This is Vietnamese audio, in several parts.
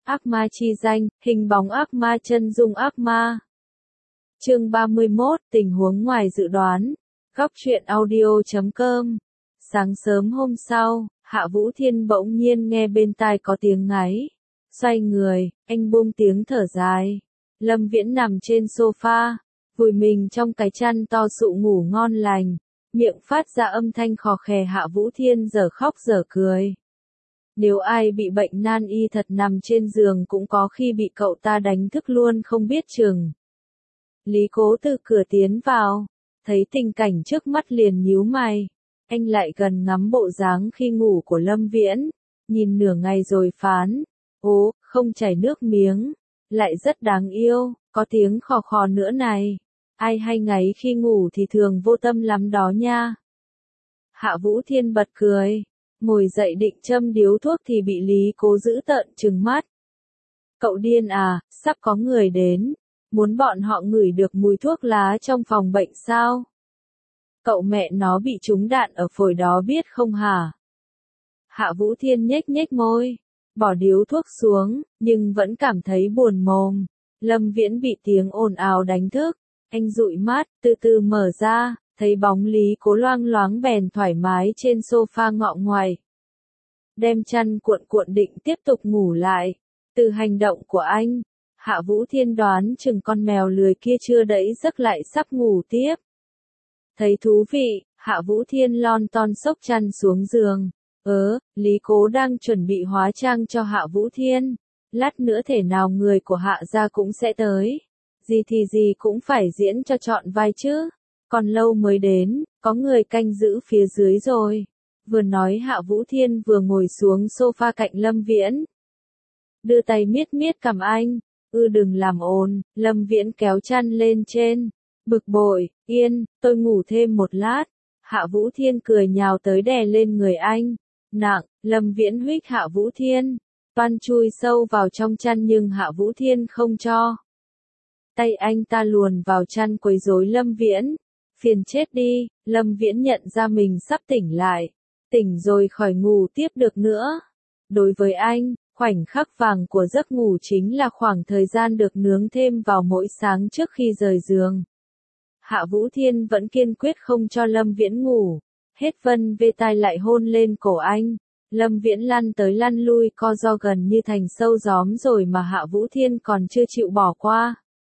Ác ma chi danh, hình bóng ác ma chân dung ác ma. Chương 31, tình huống ngoài dự đoán. Góc truyện audio.com. Sáng sớm hôm sau, Hạ Vũ Thiên bỗng nhiên nghe bên tai có tiếng ngáy. Xoay người, anh buông tiếng thở dài. Lâm Viễn nằm trên sofa, vùi mình trong cái chăn to sụ ngủ ngon lành, miệng phát ra âm thanh khò khè. Hạ Vũ Thiên giờ khóc giờ cười. Nếu ai bị bệnh nan y thật nằm trên giường cũng có khi bị cậu ta đánh thức luôn không biết chừng. Lý Cố từ cửa tiến vào, thấy tình cảnh trước mắt liền nhíu mày. Anh lại gần ngắm bộ dáng khi ngủ của Lâm Viễn, nhìn nửa ngày rồi phán, ố, không chảy nước miếng, lại rất đáng yêu, có tiếng khò khò nữa này. Ai hay ngáy khi ngủ thì thường vô tâm lắm đó nha. Hạ Vũ Thiên bật cười, ngồi dậy định châm điếu thuốc thì bị Lý Cố giữ tợn trừng mắt. Cậu điên à, sắp có người đến, muốn bọn họ ngửi được mùi thuốc lá trong phòng bệnh sao? Cậu mẹ nó bị trúng đạn ở phổi đó biết không hả? Hạ Vũ Thiên nhếch nhếch môi, bỏ điếu thuốc xuống, nhưng vẫn cảm thấy buồn mồm. Lâm Viễn bị tiếng ồn ào đánh thức, anh dụi mắt, từ từ mở ra, thấy bóng Lý Cố loang loáng bèn thoải mái trên sofa ngọ ngoại. Đem chăn cuộn cuộn định tiếp tục ngủ lại. Từ hành động của anh, Hạ Vũ Thiên đoán chừng con mèo lười kia chưa đẫy giấc lại sắp ngủ tiếp. Thấy thú vị, Hạ Vũ Thiên lon ton xốc chăn xuống giường. Lý Cố đang chuẩn bị hóa trang cho Hạ Vũ Thiên. Lát nữa thể nào người của Hạ gia cũng sẽ tới. Gì thì gì cũng phải diễn cho trọn vai chứ. Còn lâu mới đến, có người canh giữ phía dưới rồi. Vừa nói Hạ Vũ Thiên vừa ngồi xuống sofa cạnh Lâm Viễn. Đưa tay miết miết cằm anh. Đừng làm ồn, Lâm Viễn kéo chăn lên trên. Bực bội, yên, tôi ngủ thêm một lát. Hạ Vũ Thiên cười nhào tới đè lên người anh. Nặng, Lâm Viễn huých Hạ Vũ Thiên. Toan chui sâu vào trong chăn nhưng Hạ Vũ Thiên không cho. Tay anh ta luồn vào chăn quấy rối Lâm Viễn. Phiền chết đi, Lâm Viễn nhận ra mình sắp tỉnh lại. Tỉnh rồi khỏi ngủ tiếp được nữa. Đối với anh, khoảnh khắc vàng của giấc ngủ chính là khoảng thời gian được nướng thêm vào mỗi sáng trước khi rời giường. Hạ Vũ Thiên vẫn kiên quyết không cho Lâm Viễn ngủ. Hết vân vê tai lại hôn lên cổ anh. Lâm Viễn lăn tới lăn lui co ro gần như thành sâu gióm rồi mà Hạ Vũ Thiên còn chưa chịu bỏ qua.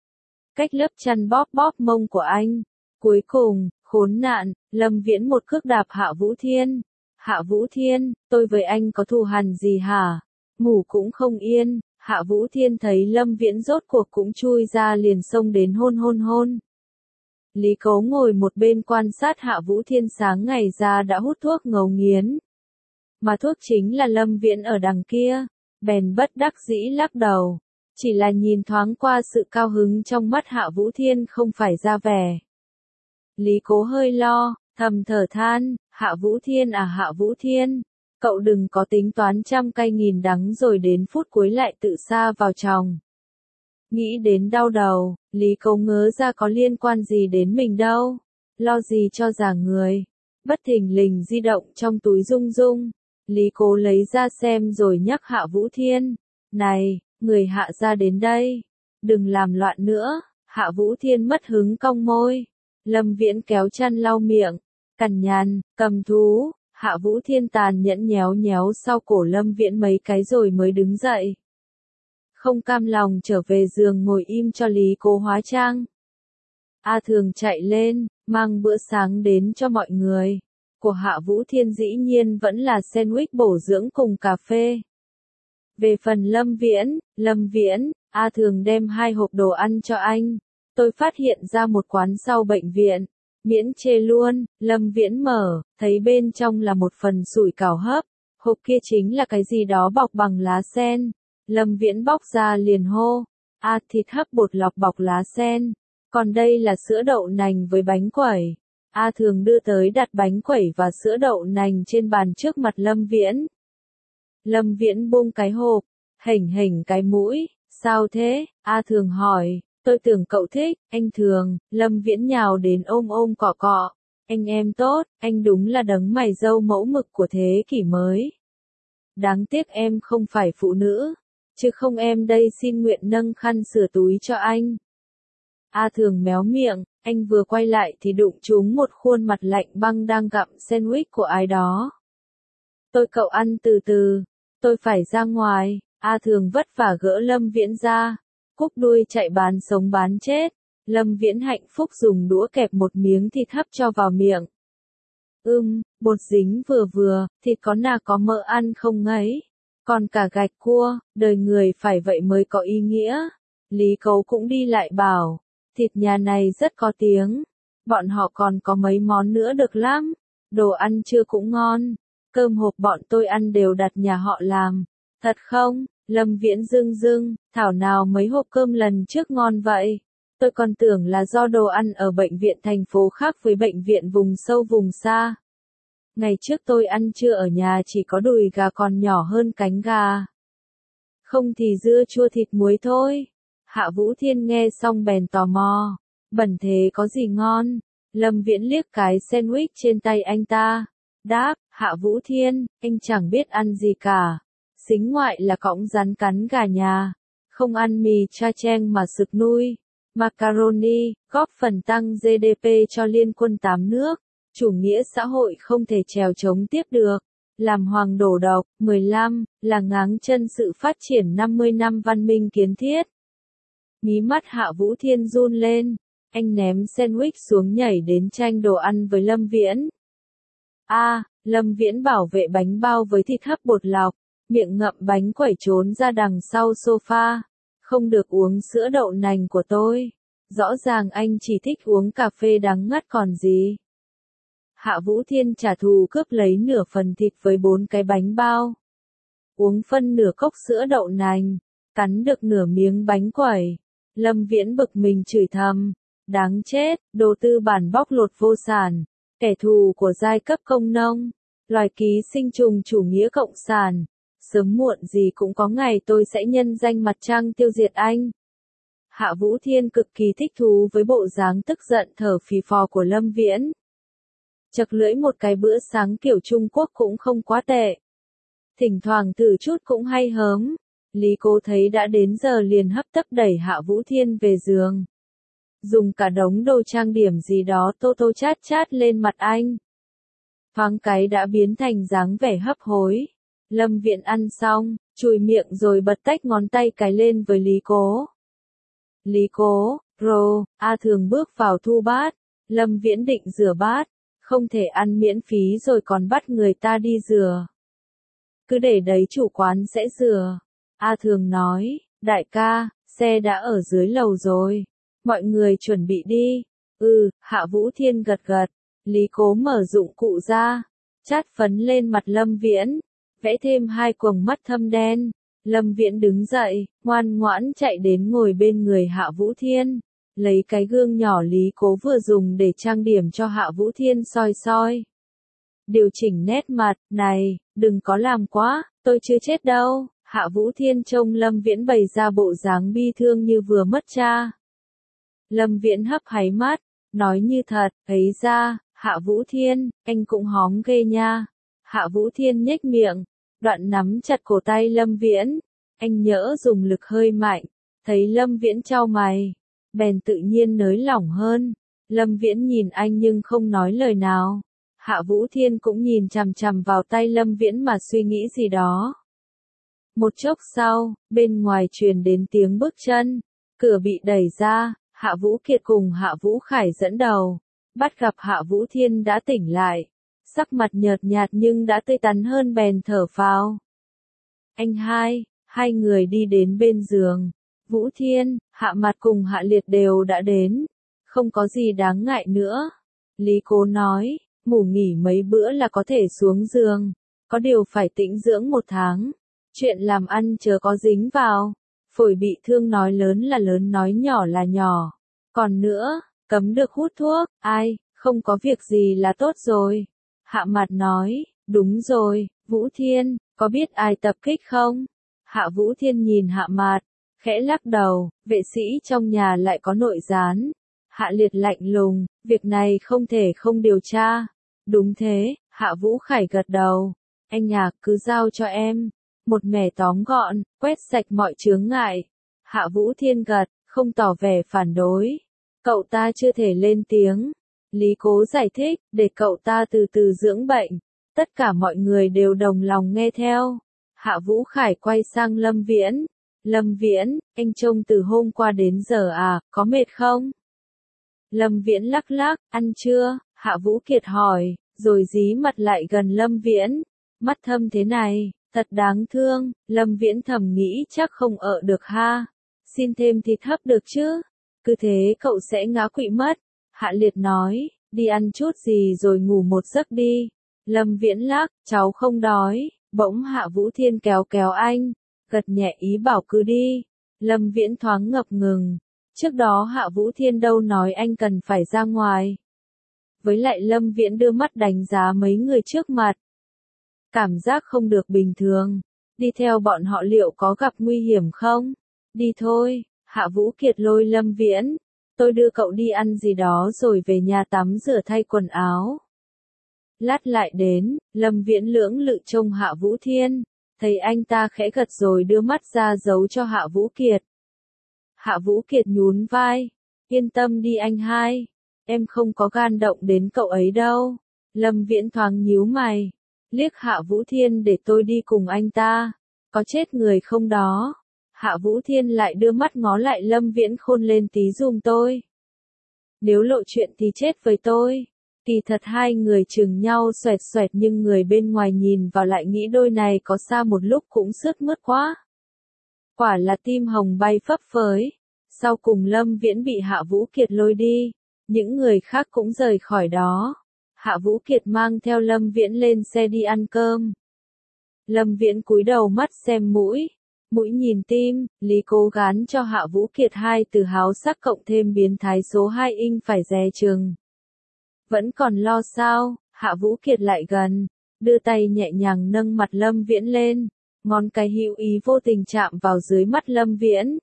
Cách lớp chăn bóp bóp mông của anh. Cuối cùng, khốn nạn, Lâm Viễn một cước đạp Hạ Vũ Thiên. Hạ Vũ Thiên, tôi với anh có thù hằn gì hả? Ngủ cũng không yên. Hạ Vũ Thiên thấy Lâm Viễn rốt cuộc cũng chui ra liền xông đến hôn. Lý Cố ngồi một bên quan sát Hạ Vũ Thiên sáng ngày ra đã hút thuốc ngấu nghiến. Mà thuốc chính là Lâm Viễn ở đằng kia. Bèn bất đắc dĩ lắc đầu. Chỉ là nhìn thoáng qua sự cao hứng trong mắt Hạ Vũ Thiên không phải ra vẻ. Lý Cố hơi lo, thầm thở than, Hạ Vũ Thiên à Hạ Vũ Thiên, cậu đừng có tính toán trăm cay nghìn đắng rồi đến phút cuối lại tự sa vào chòng. Nghĩ đến đau đầu, Lý Cố ngớ ra có liên quan gì đến mình đâu, lo gì cho già người. Bất thình lình di động trong túi rung rung, Lý Cố lấy ra xem rồi nhắc Hạ Vũ Thiên, này, người Hạ gia đến đây, đừng làm loạn nữa. Hạ Vũ Thiên mất hứng cong môi. Lâm Viễn kéo chăn lau miệng, cằn nhằn, cầm thú. Hạ Vũ Thiên tàn nhẫn nhéo nhéo sau cổ Lâm Viễn mấy cái rồi mới đứng dậy. Không cam lòng trở về giường ngồi im cho Lý Cố hóa trang. A Thường chạy lên, mang bữa sáng đến cho mọi người. Của Hạ Vũ Thiên dĩ nhiên vẫn là sandwich bổ dưỡng cùng cà phê. Về phần Lâm Viễn, A Thường đem 2 hộp đồ ăn cho anh. Tôi phát hiện ra một quán sau bệnh viện. Miễn chê luôn, Lâm Viễn mở, thấy bên trong là một phần sủi cảo hấp. Hộp kia chính là cái gì đó bọc bằng lá sen. Lâm Viễn bóc ra liền hô. Thịt hấp bột lọc bọc lá sen. Còn đây là sữa đậu nành với bánh quẩy. A Thường đưa tới đặt bánh quẩy và sữa đậu nành trên bàn trước mặt Lâm Viễn. Lâm Viễn buông cái hộp, hỉnh cái mũi. Sao thế? A Thường hỏi. Tôi tưởng cậu thích, anh Thường. Lâm Viễn nhào đến ôm cọ cọ. Anh em tốt, anh đúng là đấng mày râu mẫu mực của thế kỷ mới. Đáng tiếc em không phải phụ nữ. chứ không em đây xin nguyện nâng khăn sửa túi cho anh. A Thường méo miệng, anh vừa quay lại thì đụng trúng một khuôn mặt lạnh băng đang gặm sandwich của ai đó. Tôi cậu ăn từ từ, tôi phải ra ngoài. A Thường vất vả gỡ Lâm Viễn ra, cúp đuôi chạy bán sống bán chết. Lâm Viễn hạnh phúc dùng đũa kẹp một miếng thịt hấp cho vào miệng. Bột dính vừa vừa, thịt có nà có mỡ ăn không ngấy. Còn cả gạch cua, đời người phải vậy mới có ý nghĩa. Lý Cấu cũng đi lại bảo, thịt nhà này rất có tiếng. Bọn họ còn có mấy món nữa được lắm. Đồ ăn trưa cũng ngon. Cơm hộp bọn tôi ăn đều đặt nhà họ làm. Thật không? Lâm Viễn rưng, thảo nào mấy hộp cơm lần trước ngon vậy? Tôi còn tưởng là do đồ ăn ở bệnh viện thành phố khác với bệnh viện vùng sâu vùng xa. Ngày trước tôi ăn trưa ở nhà chỉ có đùi gà còn nhỏ hơn cánh gà. Không thì dưa chua thịt muối thôi. Hạ Vũ Thiên nghe xong bèn tò mò. Bẩn thế có gì ngon? Lâm Viễn liếc cái sandwich trên tay anh ta. Đáp, Hạ Vũ Thiên, anh chẳng biết ăn gì cả. Xính ngoại là cõng rắn cắn gà nhà. Không ăn mì cha cheng mà sực nuôi. Macaroni, góp phần tăng GDP cho Liên quân 8 nước. Chủ nghĩa xã hội không thể trèo chống tiếp được. Làm hoàng đổ độc. 15, là ngáng chân sự phát triển 50 năm văn minh kiến thiết. Mí mắt Hạ Vũ Thiên run lên. Anh ném sandwich xuống nhảy đến tranh đồ ăn với Lâm Viễn. Lâm Viễn bảo vệ bánh bao với thịt hấp bột lọc. Miệng ngậm bánh quẩy trốn ra đằng sau sofa. Không được uống sữa đậu nành của tôi. Rõ ràng anh chỉ thích uống cà phê đắng ngắt còn gì. Hạ Vũ Thiên trả thù cướp lấy nửa phần thịt với 4 cái bánh bao. Uống phân nửa cốc sữa đậu nành. Cắn được nửa miếng bánh quẩy. Lâm Viễn bực mình chửi thầm. Đáng chết, đồ tư bản bóc lột vô sản. Kẻ thù của giai cấp công nông. Loài ký sinh trùng chủ nghĩa cộng sản. Sớm muộn gì cũng có ngày tôi sẽ nhân danh mặt trăng tiêu diệt anh. Hạ Vũ Thiên cực kỳ thích thú với bộ dáng tức giận thở phì phò của Lâm Viễn. Chật lưỡi một cái bữa sáng kiểu Trung Quốc cũng không quá tệ. Thỉnh thoảng thử chút cũng hay hớm. Lý Cố thấy đã đến giờ liền hấp tấp đẩy Hạ Vũ Thiên về giường. Dùng cả đống đồ trang điểm gì đó tô tô chát chát lên mặt anh. Thoáng cái đã biến thành dáng vẻ hấp hối. Lâm Viễn ăn xong, chùi miệng rồi bật tách ngón tay cái lên với Lý Cố. Lý Cố, A Thường bước vào thu bát. Lâm Viễn định rửa bát. Không thể ăn miễn phí rồi còn bắt người ta đi rửa. Cứ để đấy chủ quán sẽ rửa. A Thường nói, đại ca, xe đã ở dưới lầu rồi. Mọi người chuẩn bị đi. Hạ Vũ Thiên gật gật. Lý Cố mở dụng cụ ra. Chát phấn lên mặt Lâm Viễn. Vẽ thêm 2 quầng mắt thâm đen. Lâm Viễn đứng dậy, ngoan ngoãn chạy đến ngồi bên người Hạ Vũ Thiên. Lấy cái gương nhỏ Lý Cố vừa dùng để trang điểm cho Hạ Vũ Thiên soi soi. Điều chỉnh nét mặt, này, đừng có làm quá, tôi chưa chết đâu. Hạ Vũ Thiên trông Lâm Viễn bày ra bộ dáng bi thương như vừa mất cha. Lâm Viễn hấp háy mắt, nói như thật, ấy ra, Hạ Vũ Thiên, anh cũng hóm ghê nha. Hạ Vũ Thiên nhếch miệng, đoạn nắm chặt cổ tay Lâm Viễn. Anh nhỡ dùng lực hơi mạnh, thấy Lâm Viễn chau mày, bèn tự nhiên nới lỏng hơn. Lâm Viễn nhìn anh nhưng không nói lời nào. Hạ Vũ Thiên cũng nhìn chằm chằm vào tay Lâm Viễn mà suy nghĩ gì đó. Một chốc sau, bên ngoài truyền đến tiếng bước chân. Cửa bị đẩy ra, Hạ Vũ Kiệt cùng Hạ Vũ Khải dẫn đầu. Bắt gặp Hạ Vũ Thiên đã tỉnh lại. Sắc mặt nhợt nhạt nhưng đã tươi tắn hơn bèn thở phào. Anh hai người đi đến bên giường. Vũ Thiên, Hạ Mặt cùng Hạ Liệt đều đã đến. Không có gì đáng ngại nữa. Lý Cố nói, ngủ nghỉ mấy bữa là có thể xuống giường. Có điều phải tĩnh dưỡng 1 tháng. Chuyện làm ăn chớ có dính vào. Phổi bị thương nói lớn là lớn nói nhỏ là nhỏ. Còn nữa, cấm được hút thuốc, không có việc gì là tốt rồi. Hạ Mặt nói, đúng rồi, Vũ Thiên, có biết ai tập kích không? Hạ Vũ Thiên nhìn Hạ Mặt, khẽ lắc đầu, vệ sĩ trong nhà lại có nội gián. Hạ Liệt lạnh lùng, việc này không thể không điều tra. Đúng thế, Hạ Vũ Khải gật đầu. Anh Nhạc cứ giao cho em. một mẻ tóm gọn, quét sạch mọi chướng ngại. Hạ Vũ Thiên gật, không tỏ vẻ phản đối. Cậu ta chưa thể lên tiếng. Lý Cố giải thích, để cậu ta từ từ dưỡng bệnh. Tất cả mọi người đều đồng lòng nghe theo. Hạ Vũ Khải quay sang Lâm Viễn. Lâm Viễn, anh trông từ hôm qua đến giờ à, có mệt không? Lâm Viễn lắc lắc, ăn chưa? Hạ Vũ Kiệt hỏi, rồi dí mặt lại gần Lâm Viễn. Mắt thâm thế này, thật đáng thương. Lâm Viễn thầm nghĩ chắc không ở được ha. Xin thêm thịt hấp được chứ? Cứ thế cậu sẽ ngã quỵ mất. Hạ Liệt nói, đi ăn chút gì rồi ngủ một giấc đi. Lâm Viễn lắc, cháu không đói. Bỗng Hạ Vũ Thiên kéo kéo anh, gật nhẹ ý bảo cứ đi. Lâm Viễn thoáng ngập ngừng. Trước đó Hạ Vũ Thiên đâu nói anh cần phải ra ngoài. Với lại Lâm Viễn đưa mắt đánh giá mấy người trước mặt. Cảm giác không được bình thường. Đi theo bọn họ liệu có gặp nguy hiểm không? Đi thôi, Hạ Vũ Kiệt lôi Lâm Viễn. Tôi đưa cậu đi ăn gì đó rồi về nhà tắm rửa thay quần áo. Lát lại đến, Lâm Viễn lưỡng lự trông Hạ Vũ Thiên. Thấy anh ta khẽ gật rồi đưa mắt ra giấu cho Hạ Vũ Kiệt. Hạ Vũ Kiệt nhún vai. Yên tâm đi anh hai. Em không có gan động đến cậu ấy đâu. Lâm Viễn thoáng nhíu mày. Liếc Hạ Vũ Thiên để tôi đi cùng anh ta. Có chết người không đó? Hạ Vũ Thiên lại đưa mắt ngó lại Lâm Viễn khôn lên tí giùm tôi. Nếu lộ chuyện thì chết với tôi. Kỳ thật hai người chừng nhau xoẹt xoẹt nhưng người bên ngoài nhìn vào lại nghĩ đôi này có xa một lúc cũng sướt mướt quá. Quả là tim hồng bay phấp phới. Sau cùng Lâm Viễn bị Hạ Vũ Kiệt lôi đi. Những người khác cũng rời khỏi đó. Hạ Vũ Kiệt mang theo Lâm Viễn lên xe đi ăn cơm. Lâm Viễn cúi đầu mắt xem mũi. Mũi nhìn tim, Lý Cố gán cho Hạ Vũ Kiệt 2 từ háo sắc cộng thêm biến thái số 2 inch phải dè chừng. Vẫn còn lo sao? Hạ Vũ Kiệt lại gần, đưa tay nhẹ nhàng nâng mặt Lâm Viễn lên, ngón cái hữu ý vô tình chạm vào dưới mắt Lâm Viễn.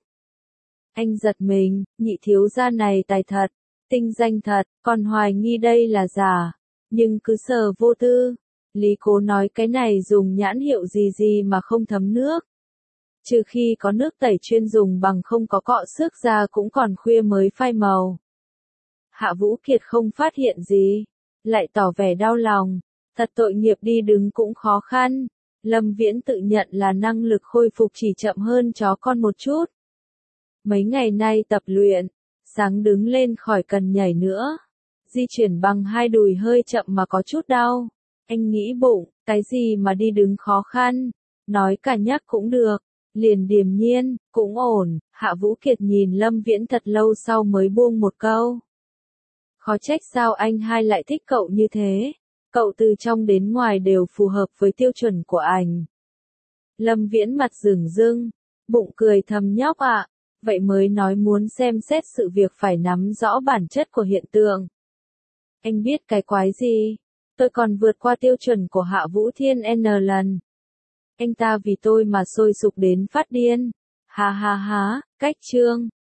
Anh giật mình, nhị thiếu gia này tài thật, tinh danh thật, còn hoài nghi đây là giả, nhưng cứ sờ vô tư. Lý Cố nói cái này dùng nhãn hiệu gì gì mà không thấm nước. Trừ khi có nước tẩy chuyên dùng bằng không có cọ xước ra cũng còn khuya mới phai màu. Hạ Vũ Kiệt không phát hiện gì, lại tỏ vẻ đau lòng, thật tội nghiệp đi đứng cũng khó khăn. Lâm Viễn tự nhận là năng lực khôi phục chỉ chậm hơn chó con một chút. Mấy ngày nay tập luyện, sáng đứng lên khỏi cần nhảy nữa. Di chuyển bằng hai đùi hơi chậm mà có chút đau. Anh nghĩ bụng, cái gì mà đi đứng khó khăn, nói cả nhắc cũng được. Liền điềm nhiên, cũng ổn. Hạ Vũ Kiệt nhìn Lâm Viễn thật lâu sau mới buông một câu. Khó trách sao anh hai lại thích cậu như thế. Cậu từ trong đến ngoài đều phù hợp với tiêu chuẩn của anh. Lâm Viễn mặt rừng rưng, bụng cười thầm nhóc ạ. Vậy mới nói muốn xem xét sự việc phải nắm rõ bản chất của hiện tượng. Anh biết cái quái gì? Tôi còn vượt qua tiêu chuẩn của Hạ Vũ Thiên N lần. Anh ta vì tôi mà sôi sục đến phát điên. Ha ha ha, cách chương.